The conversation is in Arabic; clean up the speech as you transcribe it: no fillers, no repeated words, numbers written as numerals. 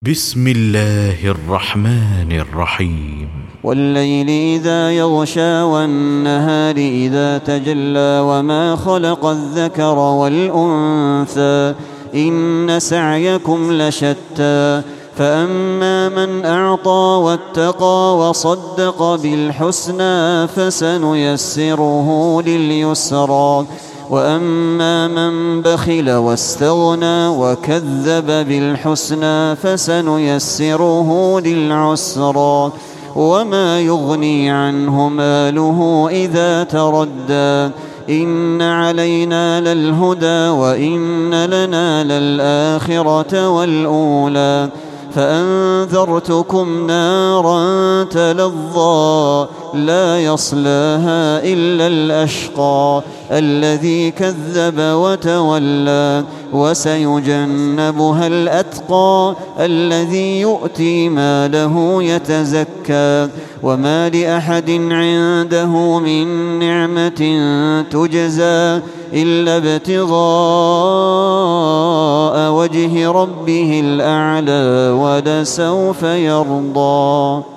بسم الله الرحمن الرحيم. والليل إذا يغشى والنهار إذا تجلى وما خلق الذكر والأنثى إن سعيكم لشتى فأما من أعطى واتقى وصدق بالحسنى فسنيسره لليسرى وأما من بخل واستغنى وكذب بالحسنى فسنيسره للعسرى وما يغني عنه ماله إذا تردى إن علينا للهدى وإن لنا للآخرة والأولى فأنذرتكم نارا تلظى لا يصلاها إلا الأشقى الذي كذب وتولى وسيجنبها الأتقى الذي يؤتي ماله يتزكى وما لأحد عنده من نعمة تجزى إلا ابتغاء وجه ربه الأعلى ولسوف يرضى.